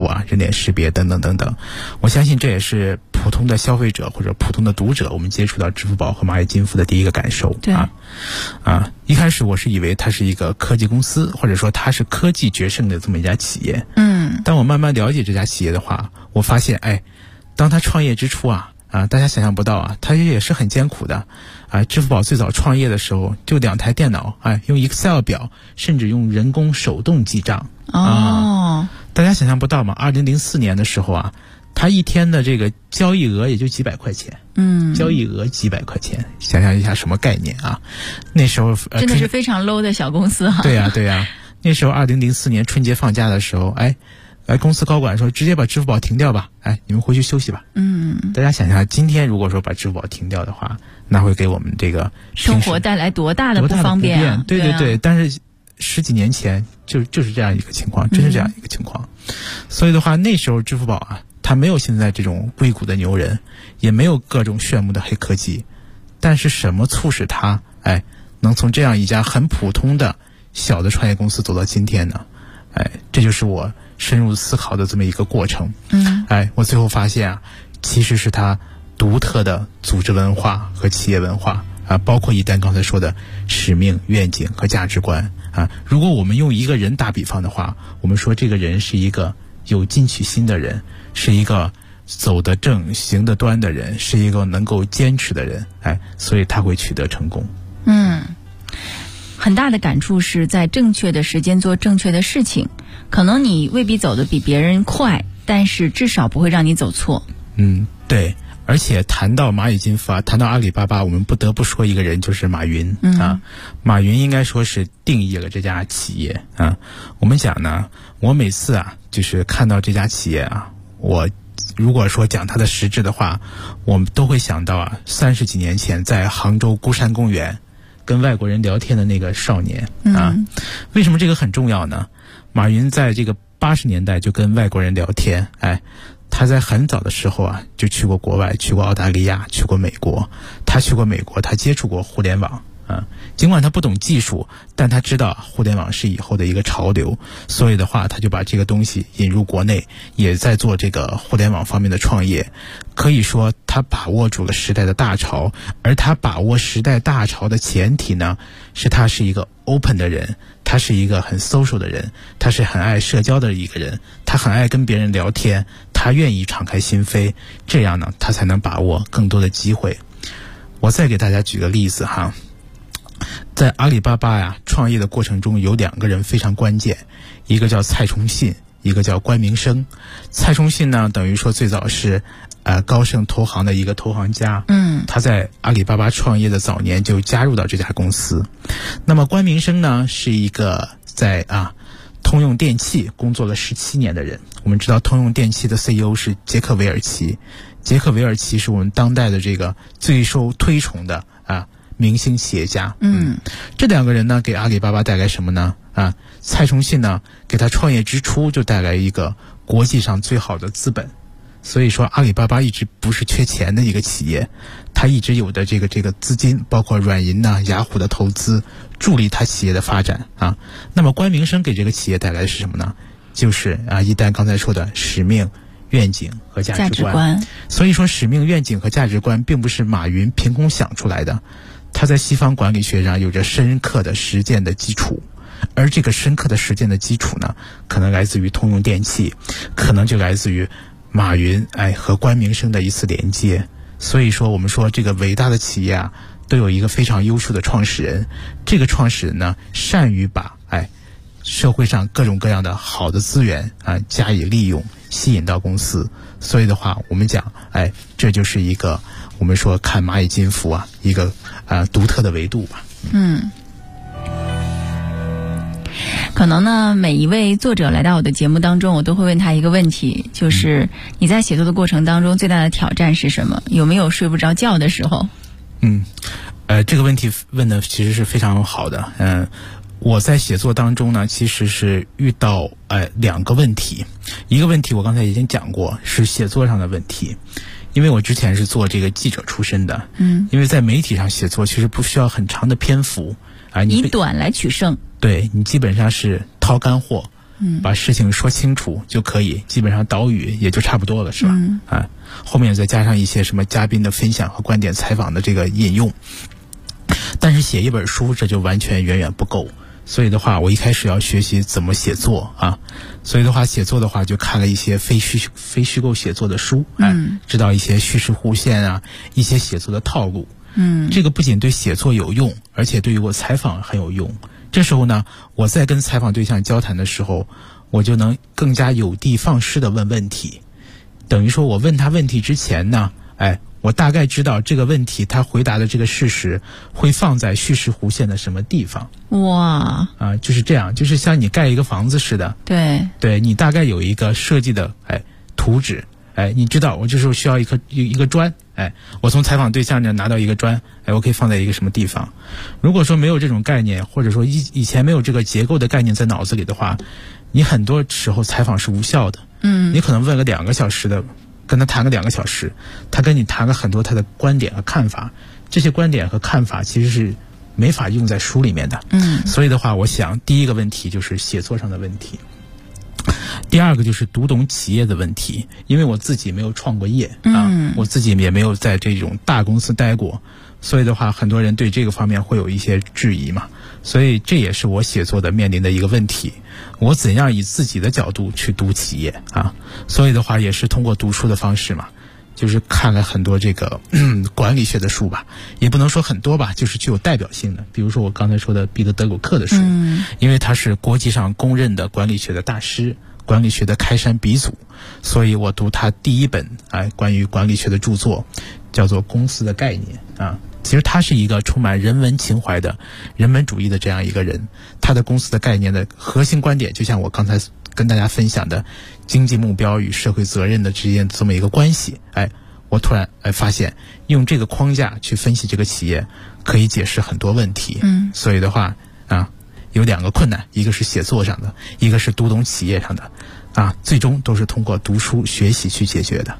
啊、人脸识别等等等等。我相信这也是普通的消费者或者普通的读者，我们接触到支付宝和蚂蚁金服的第一个感受。 对一开始我是以为它是一个科技公司，或者说它是科技决胜的这么一家企业。当我慢慢了解这家企业的话，我发现当它创业之初大家想象不到它也是很艰苦的支付宝最早创业的时候就2台电脑用 Excel 表，甚至用人工手动记账大家想象不到嘛，2004年的时候它一天的这个交易额也就几百块钱，交易额几百块钱，想象一下什么概念那时候真的是非常 low 的小公司对呀，那时候2004年春节放假的时候，公司高管说直接把支付宝停掉吧，你们回去休息吧。大家想象今天如果说把支付宝停掉的话，那会给我们这个生活带来多大的不方便对，但是10几年前就是这样一个情况，真是这样一个情况。所以的话，那时候支付宝它没有现在这种硅谷的牛人，也没有各种炫目的黑科技，但是什么促使它能从这样一家很普通的小的创业公司走到今天呢？这就是我深入思考的这么一个过程。我最后发现其实是它独特的组织文化和企业文化包括一丹刚才说的使命、愿景和价值观如果我们用一个人打比方的话，我们说这个人是一个有进取心的人，是一个走得正行得端的人，是一个能够坚持的人所以他会取得成功。 很大的感触是在正确的时间做正确的事情，可能你未必走得比别人快，但是至少不会让你走错。 对。而且谈到蚂蚁金服谈到阿里巴巴，我们不得不说一个人，就是马云马云应该说是定义了这家企业我们讲呢，我每次就是看到这家企业我如果说讲它的实质的话，我们都会想到30几年前在杭州孤山公园跟外国人聊天的那个少年为什么这个很重要呢？马云在这个80年代就跟外国人聊天他在很早的时候就去过国外，去过澳大利亚，去过美国。他去过美国，他接触过互联网尽管他不懂技术，但他知道互联网是以后的一个潮流，所以的话他就把这个东西引入国内，也在做这个互联网方面的创业。可以说他把握住了时代的大潮，而他把握时代大潮的前提呢，是他是一个 open 的人，他是一个很 social 的人，他是很爱社交的一个人，他很爱跟别人聊天，他愿意敞开心扉，这样呢他才能把握更多的机会。我再给大家举个例子在阿里巴巴创业的过程中有2个人非常关键，一个叫蔡崇信，一个叫关明生。蔡崇信呢等于说最早是高盛投行的一个投行家他在阿里巴巴创业的早年就加入到这家公司。那么关明生呢是一个在通用电气工作了17年的人。我们知道通用电气的 CEO 是杰克韦尔奇，杰克韦尔奇是我们当代的这个最受推崇的明星企业家。这2个人呢给阿里巴巴带来什么呢？蔡崇信呢给他创业之初就带来一个国际上最好的资本。所以说阿里巴巴一直不是缺钱的一个企业，他一直有的这个资金，包括软银雅虎的投资，助力他企业的发展那么关明生给这个企业带来的是什么呢？就是一丹刚才说的使命、愿景和价值观。所以说使命、愿景和价值观并不是马云凭空想出来的，他在西方管理学上有着深刻的实践的基础，而这个深刻的实践的基础呢，可能来自于通用电气，可能就来自于马云和关明生的一次连接。所以说我们说这个伟大的企业都有一个非常优秀的创始人，这个创始人呢善于把社会上各种各样的好的资源加以利用，吸引到公司。所以的话我们讲这就是一个我们说看蚂蚁金服一个独特的维度吧。 可能呢每一位作者来到我的节目当中，我都会问他一个问题，就是你在写作的过程当中最大的挑战是什么？有没有睡不着觉的时候？ 这个问题问的其实是非常好的。我在写作当中呢其实是遇到2个问题。一个问题我刚才已经讲过，是写作上的问题，因为我之前是做这个记者出身的因为在媒体上写作其实不需要很长的篇幅以短来取胜。 对，你基本上是掏干货把事情说清楚就可以，基本上导语也就差不多了，是吧？后面再加上一些什么嘉宾的分享和观点采访的这个引用。但是写一本书这就完全远远不够，所以的话我一开始要学习怎么写作所以的话写作的话就看了一些非虚构写作的书，知道一些叙事弧线一些写作的套路。这个不仅对写作有用，而且对于我采访很有用。这时候呢，我在跟采访对象交谈的时候，我就能更加有的放矢的问问题。等于说我问他问题之前呢，我大概知道这个问题他回答的这个事实会放在叙事弧线的什么地方。 哇就是这样，就是像你盖一个房子似的。对，你大概有一个设计的图纸，你知道我这时候需要一个砖，我从采访对象那拿到一个砖，我可以放在一个什么地方。如果说没有这种概念，或者说以前没有这个结构的概念在脑子里的话，你很多时候采访是无效的。你可能问了2个小时的，跟他谈个2个小时，他跟你谈了很多他的观点和看法，这些观点和看法其实是没法用在书里面的。所以的话，我想第一个问题就是写作上的问题。第二个就是读懂企业的问题，因为我自己没有创过业我自己也没有在这种大公司待过，所以的话很多人对这个方面会有一些质疑嘛，所以这也是我写作的面临的一个问题，我怎样以自己的角度去读企业所以的话也是通过读书的方式嘛，就是看了很多这个管理学的书吧，也不能说很多吧，就是具有代表性的，比如说我刚才说的彼得·德鲁克的书，因为他是国际上公认的管理学的大师，管理学的开山鼻祖，所以我读他第一本关于管理学的著作叫做《公司的概念》其实他是一个充满人文情怀的人文主义的这样一个人，他的公司的概念的核心观点就像我刚才跟大家分享的经济目标与社会责任的之间这么一个关系，我突然发现用这个框架去分析这个企业可以解释很多问题。所以的话有2个困难，一个是写作上的，一个是读懂企业上的最终都是通过读书学习去解决的。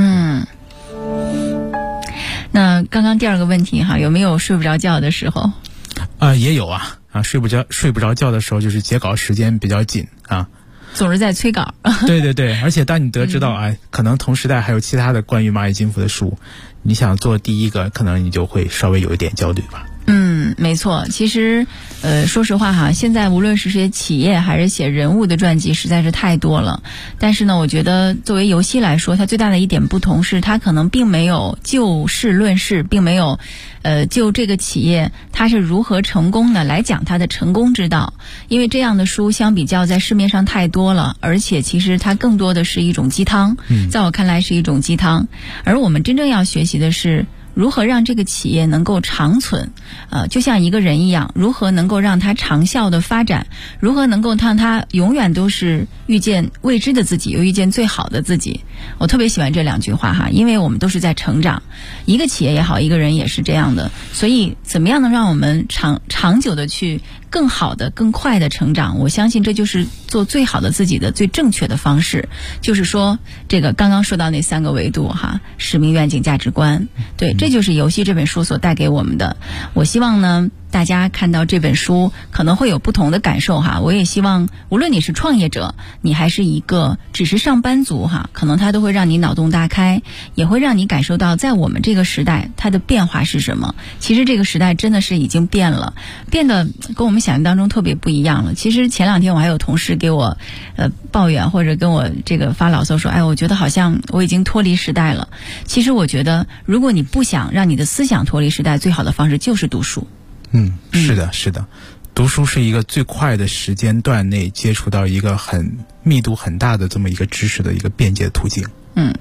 那刚刚第2个问题有没有睡不着觉的时候？ 也有睡不着觉的时候，就是截稿时间比较紧总是在催稿。 对，而且当你得知到可能同时代还有其他的关于蚂蚁金服的书，你想做第一个，可能你就会稍微有一点焦虑吧。 没错，其实说实话现在无论是写企业还是写人物的传记实在是太多了，但是呢我觉得作为游戏来说，它最大的一点不同是它可能并没有就事论事，并没有就这个企业它是如何成功的来讲它的成功之道，因为这样的书相比较在市面上太多了，而且其实它更多的是一种鸡汤，在我看来是一种鸡汤，而我们真正要学习的是如何让这个企业能够长存，就像一个人一样，如何能够让他长效的发展，如何能够让他永远都是遇见未知的自己，又遇见最好的自己。我特别喜欢这2句话因为我们都是在成长，一个企业也好，一个人也是这样的，所以怎么样能让我们长久的去更好的更快的成长，我相信这就是做最好的自己的最正确的方式。就是说这个刚刚说到那3个维度使命愿景价值观，对，这就是游戏这本书所带给我们的。我希望呢大家看到这本书可能会有不同的感受我也希望无论你是创业者，你还是一个只是上班族可能它都会让你脑洞大开，也会让你感受到在我们这个时代它的变化是什么。其实这个时代真的是已经变了，变得跟我们想象当中特别不一样了。其实前2天我还有同事给我抱怨，或者跟我这个发牢骚说我觉得好像我已经脱离时代了。其实我觉得如果你不想让你的思想脱离时代，最好的方式就是读书。 是的，读书是一个最快的时间段内接触到一个很密度很大的这么一个知识的一个便捷途径。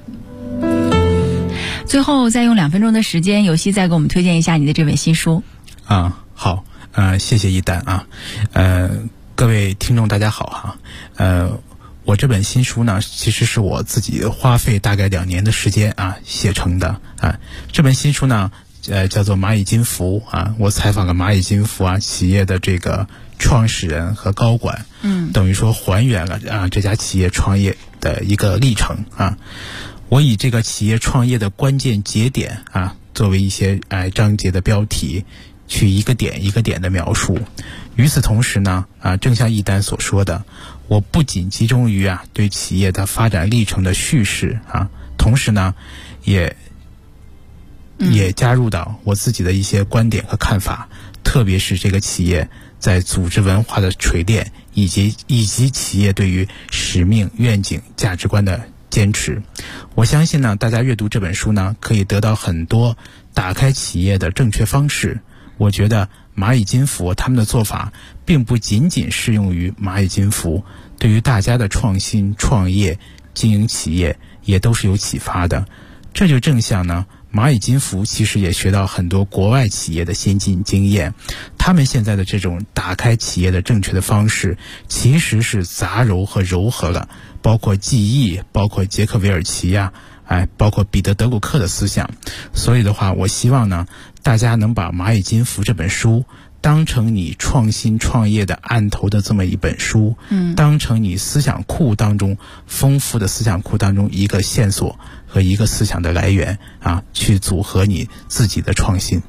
最后再用2分钟的时间，游戏再给我们推荐一下你的这本新书。 好，谢谢一丹各位听众大家好我这本新书呢，其实是我自己花费大概2年的时间写成的这本新书呢叫做蚂蚁金服我采访了蚂蚁金服企业的这个创始人和高管，等于说还原了这家企业创业的一个历程我以这个企业创业的关键节点作为一些章节的标题，去一个点一个点的描述， 与此同时呢，正像一丹所说的，我不仅集中于对企业的发展历程的叙事同时呢，也加入到我自己的一些观点和看法，特别是这个企业在组织文化的锤炼，以及企业对于使命、愿景、价值观的坚持。我相信呢，大家阅读这本书呢，可以得到很多打开企业的正确方式。我觉得蚂蚁金服他们的做法并不仅仅适用于蚂蚁金服，对于大家的创新、创业、经营企业也都是有启发的。这就正像呢，蚂蚁金服其实也学到很多国外企业的先进经验，他们现在的这种打开企业的正确的方式，其实是杂糅和糅合了包括记忆，包括杰克韦尔奇包括彼得德鲁克的思想。所以的话，我希望呢，大家能把蚂蚁金服这本书当成你创新创业的案头的这么一本书，当成你思想库当中丰富的思想库当中一个线索和一个思想的来源去组合你自己的创新。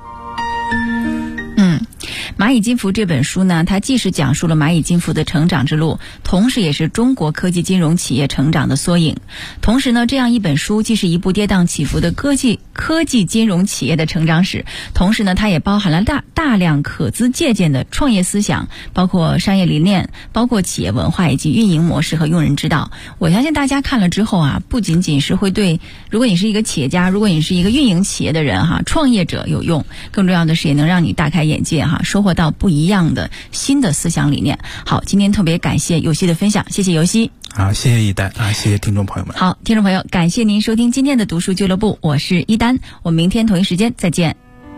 蚂蚁金服这本书呢，它既是讲述了蚂蚁金服的成长之路，同时也是中国科技金融企业成长的缩影。同时呢，这样一本书既是一部跌宕起伏的科技金融企业的成长史，同时呢，它也包含了大量可资借鉴的创业思想，包括商业理念，包括企业文化以及运营模式和用人之道。我相信大家看了之后不仅仅是会对，如果你是一个企业家，如果你是一个运营企业的人创业者有用，更重要的是也能让你大开眼界收获到不一样的新的思想理念。好，今天特别感谢尤西的分享，谢谢尤西。 好，谢谢一丹谢谢听众朋友们。 好，听众朋友，感谢您收听今天的读书俱乐部，我是一丹，我们明天同一时间再见。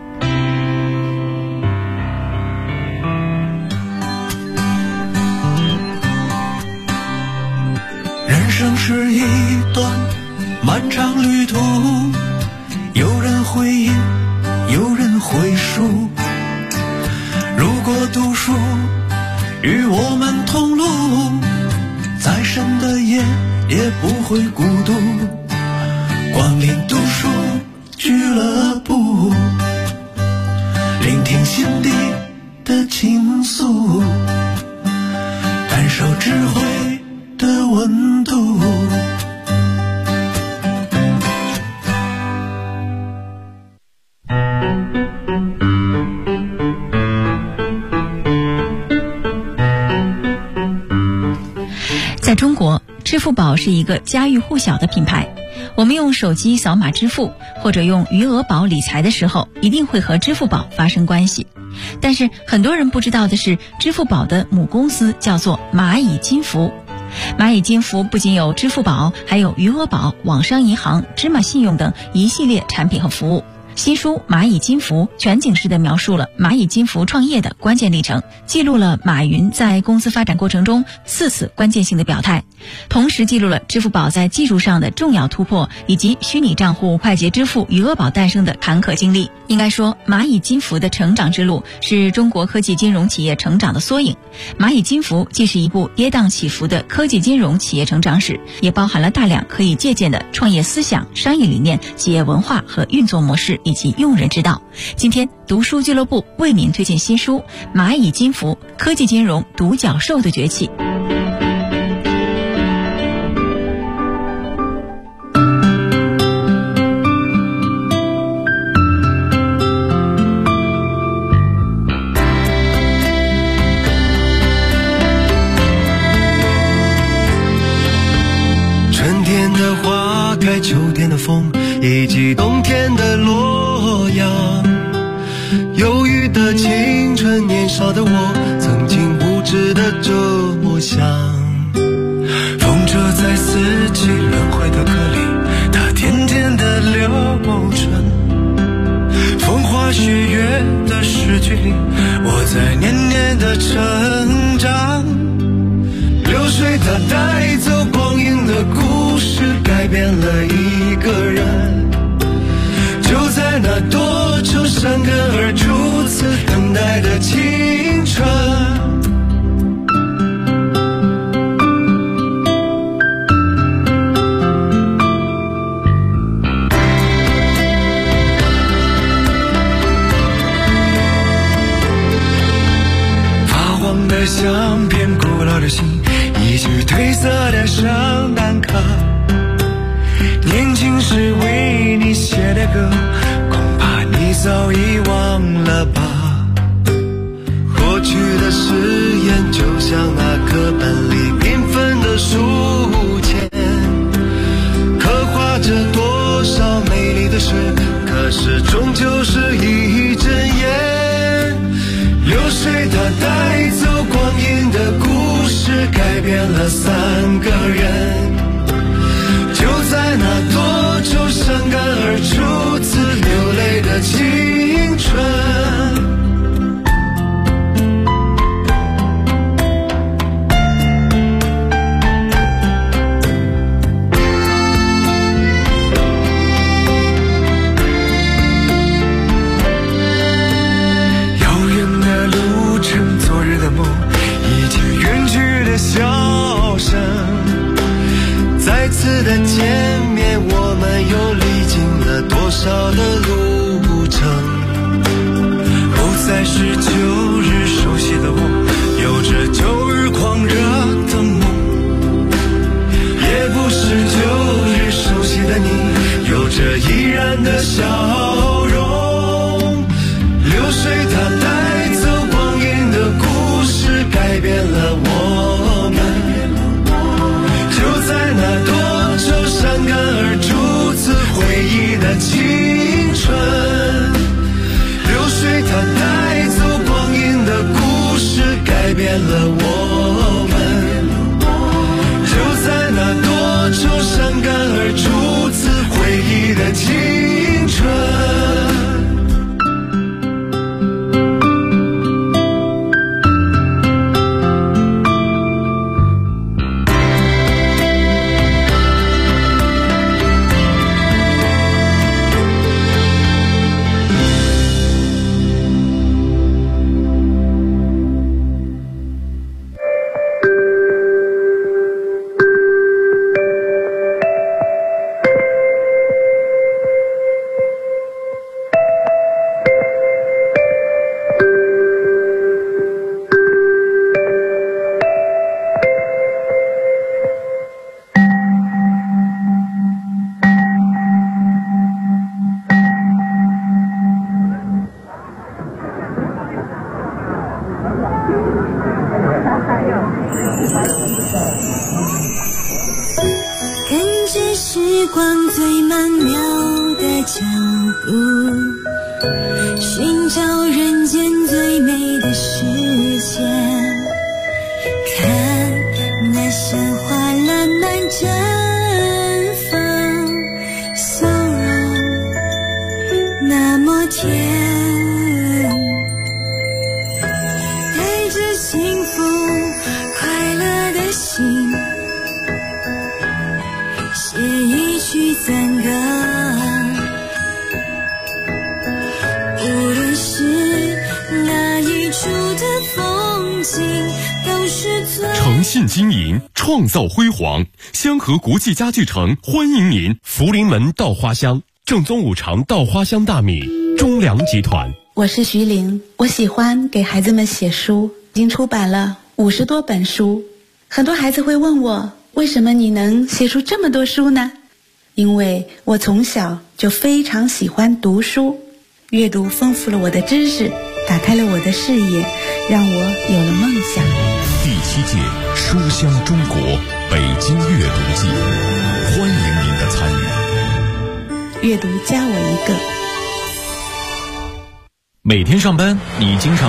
人生是一段漫长旅途，有人回忆，有人回述。如果读书与我们同路，再深的夜也不会孤独。光临读书俱乐部，聆听心底的倾诉，感受智慧的温度。 在中国，支付宝是一个家喻户晓的品牌。我们用手机扫码支付或者用余额宝理财的时候，一定会和支付宝发生关系。但是很多人不知道的是，支付宝的母公司叫做蚂蚁金服。蚂蚁金服不仅有支付宝，还有余额宝、网商银行、芝麻信用等一系列产品和服务。新书《蚂蚁金服》全景式地描述了蚂蚁金服创业的关键历程，记录了马云在公司发展过程中4次关键性的表态，同时记录了支付宝在技术上的重要突破，以及虚拟账户、快捷支付、余额宝诞生的坎坷经历。应该说，蚂蚁金服的成长之路是中国科技金融企业成长的缩影。蚂蚁金服既是一部跌宕起伏的科技金融企业成长史，也包含了大量可以借鉴的创业思想、商业理念、企业文化和运作模式以及用人之道。今天读书俱乐部为您推荐新书《蚂蚁金服：科技金融独角兽的崛起》。 春天的花开，秋天的风，以及冬天的洛阳。忧郁的青春，年少的我曾经不知的这么想。风车在四季轮回的歌里，它甜甜的流转。风花雪月的诗句里，我在年年的成长。流水它带走光阴的故事，改变了一个人。就在那多愁善感而初次等待的青春。 早已忘了吧。过去的誓言就像那课本里缤纷的书签，刻画着多少美丽的诗，可是终究是一阵烟。流水它带走光阴的故事，改变了三个人，就在那多愁善感而初次流泪的青春。笑声，再次的见面，我们又历经了多少的路程？不再是旧日熟悉的我，有着旧日狂热的梦，也不是旧日熟悉的你，有着依然的笑容。流水它带走光阴的故事，改变了我们，就在那多愁善感而初次回忆的青春。流水它带走光阴的故事，改变了我们，就在那多愁善感而初次回忆的青春。 诚信经营，创造辉煌。香河国际家具城欢迎您！福临门稻花香，正宗五常稻花香大米，中粮集团。 我是徐玲，我喜欢给孩子们写书，已经出版了50多本书。很多孩子会问我，为什么你能写出这么多书呢？因为我从小就非常喜欢读书，阅读丰富了我的知识，打开了我的视野，让我有了梦想。 第7届书香中国北京阅读季，欢迎您的参与。 阅读加我一个。 每天上班，你经常